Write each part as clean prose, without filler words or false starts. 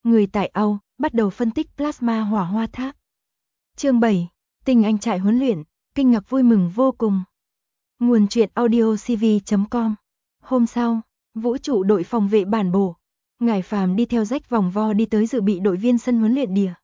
Người tại Âu bắt đầu phân tích plasma hỏa hoa tháp. Chương 7. Tinh Anh trại huấn luyện, kinh ngạc vui mừng vô cùng. Nguồn truyện audiocv.com. Hôm sau, vũ trụ đội phòng vệ bản bổ, Ngải Phàm đi theo rách vòng vo đi tới dự bị đội viên sân huấn luyện địa.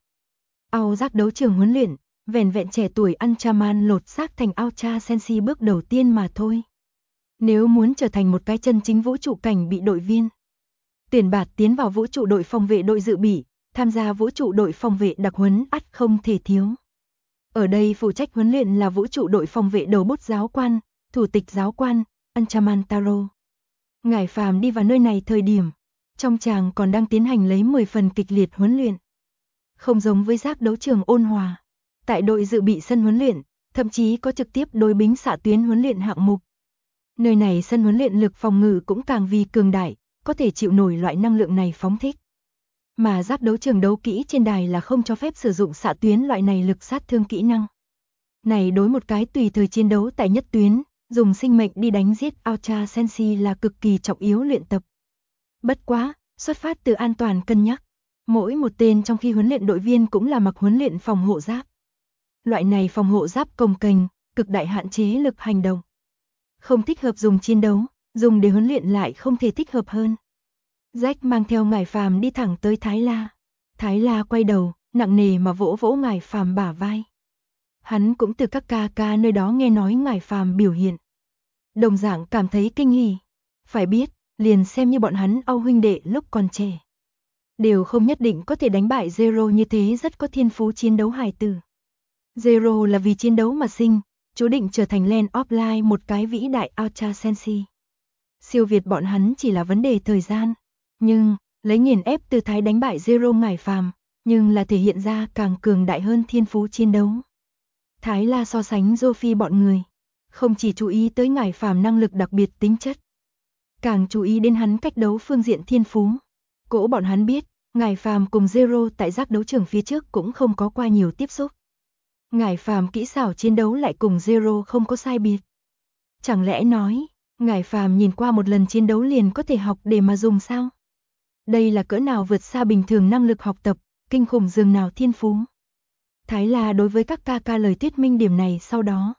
Ao giác đấu trường huấn luyện, vẻn vẹn trẻ tuổi Ultraman lột xác thành Ultra Senshi bước đầu tiên mà thôi. Nếu muốn trở thành một cái chân chính vũ trụ cảnh bị đội viên, tuyển bạt tiến vào vũ trụ đội phòng vệ đội dự bị, tham gia vũ trụ đội phòng vệ đặc huấn ắt không thể thiếu. Ở đây phụ trách huấn luyện là vũ trụ đội phòng vệ đầu bút giáo quan, thủ tịch giáo quan, Ultraman Taro. Ngải Phàm đi vào nơi này thời điểm, trong tràng còn đang tiến hành lấy 10 phần kịch liệt huấn luyện. Không giống với giác đấu trường ôn hòa, tại đội dự bị sân huấn luyện, thậm chí có trực tiếp đối bính xạ tuyến huấn luyện hạng mục. Nơi này sân huấn luyện lực phòng ngự cũng càng vì cường đại, có thể chịu nổi loại năng lượng này phóng thích. Mà giác đấu trường đấu kỹ trên đài là không cho phép sử dụng xạ tuyến loại này lực sát thương kỹ năng. Này đối một cái tùy thời chiến đấu tại nhất tuyến, dùng sinh mệnh đi đánh giết Ultra Senshi là cực kỳ trọng yếu luyện tập. Bất quá, xuất phát từ an toàn cân nhắc, mỗi một tên trong khi huấn luyện đội viên cũng là mặc huấn luyện phòng hộ giáp. Loại này phòng hộ giáp cồng kềnh, cực đại hạn chế lực hành động. Không thích hợp dùng chiến đấu, dùng để huấn luyện lại không thể thích hợp hơn. Jack mang theo Ngải Phàm đi thẳng tới Thái La. Thái La quay đầu, nặng nề mà vỗ vỗ Ngải Phàm bả vai. Hắn cũng từ các ca nơi đó nghe nói Ngải Phàm biểu hiện. Đồng dạng cảm thấy kinh hỉ. Phải biết, liền xem như bọn hắn Âu huynh đệ lúc còn trẻ, đều không nhất định có thể đánh bại Zero như thế rất có thiên phú chiến đấu hài tử. Zero là vì chiến đấu mà sinh, chú định trở thành Land of Light một cái vĩ đại Ultra Senshi. Siêu việt bọn hắn chỉ là vấn đề thời gian. Nhưng, lấy nghiền ép tư thái đánh bại Zero Ngải Phàm, nhưng là thể hiện ra càng cường đại hơn thiên phú chiến đấu. Thái La so sánh Sophie bọn người, không chỉ chú ý tới Ngải Phàm năng lực đặc biệt tính chất, càng chú ý đến hắn cách đấu phương diện thiên phú. Cỗ bọn hắn biết, Ngải Phàm cùng Zero tại giác đấu trường phía trước cũng không có qua nhiều tiếp xúc. Ngải Phàm kỹ xảo chiến đấu lại cùng Zero không có sai biệt. Chẳng lẽ nói, Ngải Phàm nhìn qua một lần chiến đấu liền có thể học để mà dùng sao? Đây là cỡ nào vượt xa bình thường năng lực học tập, kinh khủng dường nào thiên phú. Thái La đối với các ca lời thuyết minh điểm này sau đó.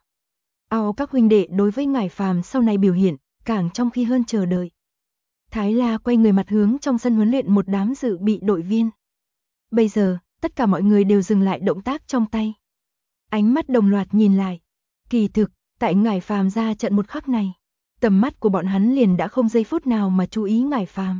Các huynh đệ đối với Ngải Phàm sau này biểu hiện, càng trong khi hơn chờ đợi. Thái La quay người mặt hướng trong sân huấn luyện một đám dự bị đội viên. Bây giờ, tất cả mọi người đều dừng lại động tác trong tay. Ánh mắt đồng loạt nhìn lại. Kỳ thực, tại Ngải Phàm ra trận một khắc này, tầm mắt của bọn hắn liền đã không giây phút nào mà chú ý Ngải Phàm.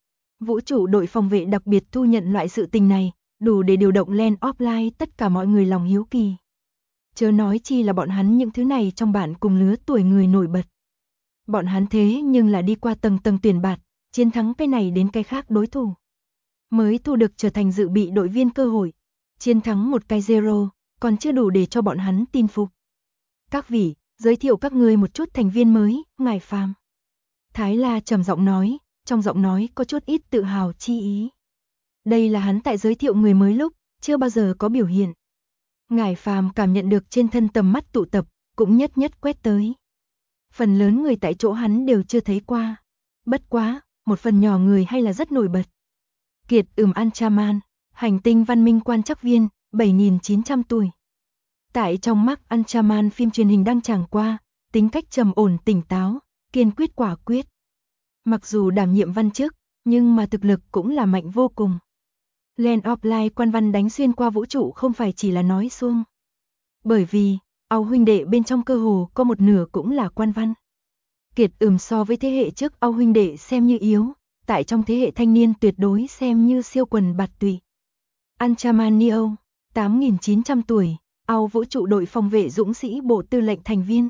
Vũ trụ đội phòng vệ đặc biệt thu nhận loại sự tình này, đủ để điều động Land of Light tất cả mọi người lòng hiếu kỳ. Chớ nói chi là bọn hắn những thứ này trong bản cùng lứa tuổi người nổi bật. Bọn hắn thế nhưng là đi qua tầng tầng tuyển bạt, chiến thắng cái này đến cái khác đối thủ, mới thu được trở thành dự bị đội viên cơ hội. Chiến thắng một cái Zero, còn chưa đủ để cho bọn hắn tin phục. Các vị, giới thiệu các ngươi một chút thành viên mới, Ngải Phàm. Thái La trầm giọng nói, trong giọng nói có chút ít tự hào chi ý. Đây là hắn tại giới thiệu người mới lúc, chưa bao giờ có biểu hiện. Ngải Phàm cảm nhận được trên thân tầm mắt tụ tập, cũng nhất nhất quét tới. Phần lớn người tại chỗ hắn đều chưa thấy qua. Bất quá, một phần nhỏ người hay là rất nổi bật. Kiệt Ultraman, hành tinh văn minh quan trắc viên, 7.900 tuổi. Tại trong mắt Ultraman phim truyền hình đăng tràng qua, tính cách trầm ổn tỉnh táo, kiên quyết quả quyết. Mặc dù đảm nhiệm văn chức, nhưng mà thực lực cũng là mạnh vô cùng. Land of Light quan văn đánh xuyên qua vũ trụ không phải chỉ là nói suông. Bởi vì, Âu huynh đệ bên trong cơ hồ có một nửa cũng là quan văn. Kiệt so với thế hệ trước Âu huynh đệ xem như yếu, tại trong thế hệ thanh niên tuyệt đối xem như siêu quần bạt tụy. Ultraman Neo, 8.900 tuổi, Âu vũ trụ đội phòng vệ dũng sĩ bộ tư lệnh thành viên.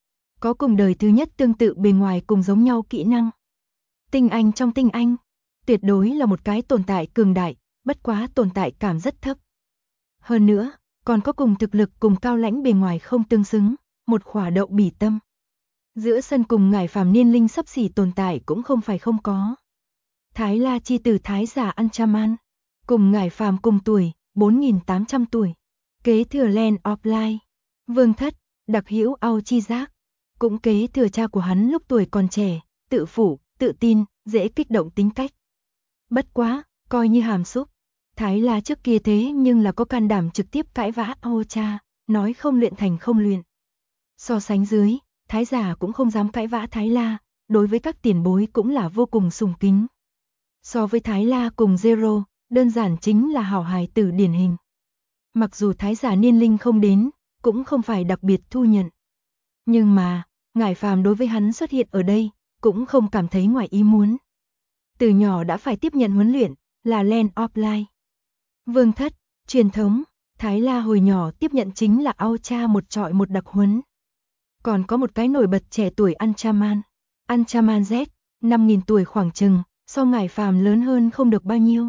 Có cùng đời thứ nhất tương tự bề ngoài cùng giống nhau kỹ năng. Tinh Anh trong Tinh Anh, tuyệt đối là một cái tồn tại cường đại, bất quá tồn tại cảm rất thấp. Hơn nữa, còn có cùng thực lực cùng cao lãnh bề ngoài không tương xứng, một khỏa đậu bỉ tâm. Giữa sân cùng Ngải Phàm niên linh sắp xỉ tồn tại cũng không phải không có. Thái La chi tử Thái giả Ultraman, cùng Ngải Phàm cùng tuổi, 4.800 tuổi. Kế thừa Land of Light, Vương Thất, đặc hữu Âu chi giác, cũng kế thừa cha của hắn lúc tuổi còn trẻ, tự phụ, tự tin, dễ kích động tính cách. Bất quá, coi như hàm xúc, Thái La trước kia thế nhưng là có can đảm trực tiếp cãi vã Aocha, nói không luyện thành không luyện. So sánh dưới, Thái giả cũng không dám cãi vã Thái La, đối với các tiền bối cũng là vô cùng sùng kính. So với Thái La cùng Zero, đơn giản chính là hảo hài tử điển hình. Mặc dù Thái giả niên linh không đến, cũng không phải đặc biệt thu nhận. Nhưng mà, Ngải Phàm đối với hắn xuất hiện ở đây, cũng không cảm thấy ngoài ý muốn. Từ nhỏ đã phải tiếp nhận huấn luyện, là Land of Light. Vương thất, truyền thống, Thái La hồi nhỏ tiếp nhận chính là Aocha một trọi một đặc huấn. Còn có một cái nổi bật trẻ tuổi Anchaman. Anchaman Z, 5.000 tuổi khoảng chừng, so Ngải Phàm lớn hơn không được bao nhiêu.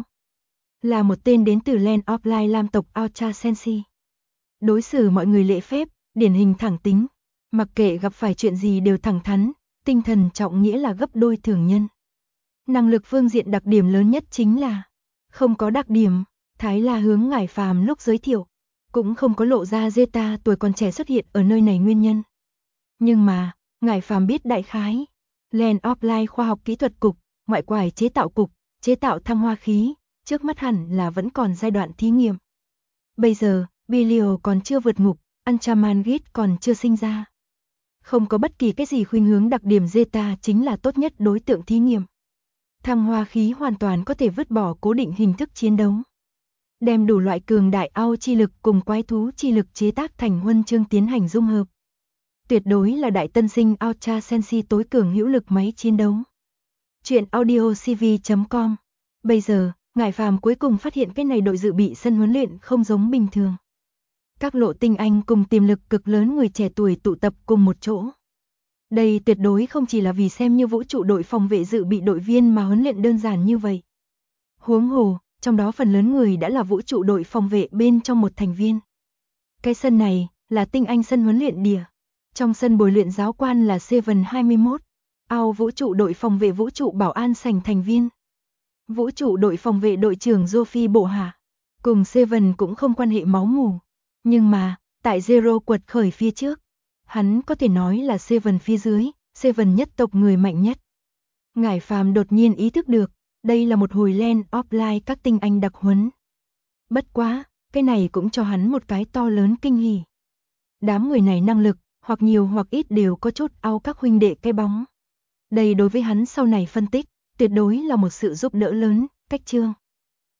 Là một tên đến từ Land of Light Lam tộc Aocha Sensi. Đối xử mọi người lễ phép, điển hình thẳng tính. Mặc kệ gặp phải chuyện gì đều thẳng thắn, tinh thần trọng nghĩa là gấp đôi thường nhân. Năng lực phương diện đặc điểm lớn nhất chính là không có đặc điểm. Thái La hướng Ngải Phàm lúc giới thiệu, cũng không có lộ ra Zeta tuổi còn trẻ xuất hiện ở nơi này nguyên nhân. Nhưng mà, Ngải Phàm biết đại khái, Land of Light khoa học kỹ thuật cục, ngoại quải chế tạo cục, chế tạo thăng hoa khí, trước mắt hẳn là vẫn còn giai đoạn thí nghiệm. Bây giờ, Belial còn chưa vượt ngục, Anchaman Git còn chưa sinh ra. Không có bất kỳ cái gì khuynh hướng đặc điểm Zeta chính là tốt nhất đối tượng thí nghiệm. Thăng hoa khí hoàn toàn có thể vứt bỏ cố định hình thức chiến đấu. Đem đủ loại cường đại ao chi lực cùng quái thú chi lực chế tác thành huân chương tiến hành dung hợp. Tuyệt đối là đại tân sinh Aocha Sensi tối cường hữu lực máy chiến đấu. Chuyện audiocv.com. Bây giờ, Ngải Phàm cuối cùng phát hiện cái này đội dự bị sân huấn luyện không giống bình thường. Các lộ tinh anh cùng tiềm lực cực lớn người trẻ tuổi tụ tập cùng một chỗ. Đây tuyệt đối không chỉ là vì xem như vũ trụ đội phòng vệ dự bị đội viên mà huấn luyện đơn giản như vậy. Huống hồ, trong đó phần lớn người đã là vũ trụ đội phòng vệ bên trong một thành viên. Cái sân này là tinh anh sân huấn luyện địa. Trong sân bồi luyện giáo quan là Seven 21, ao vũ trụ đội phòng vệ vũ trụ bảo an sành thành viên. Vũ trụ đội phòng vệ đội trưởng Sophie Bộ Hạ, cùng Seven cũng không quan hệ máu mủ. Nhưng mà, tại Zero quật khởi phía trước, hắn có thể nói là Seven phía dưới, Seven nhất tộc người mạnh nhất. Ngải Phàm đột nhiên ý thức được, đây là một hồi Land of Light các tinh anh đặc huấn. Bất quá, cái này cũng cho hắn một cái to lớn kinh hỉ. Đám người này năng lực, hoặc nhiều hoặc ít đều có chút ao các huynh đệ cái bóng. Đây đối với hắn sau này phân tích, tuyệt đối là một sự giúp đỡ lớn, cách chương.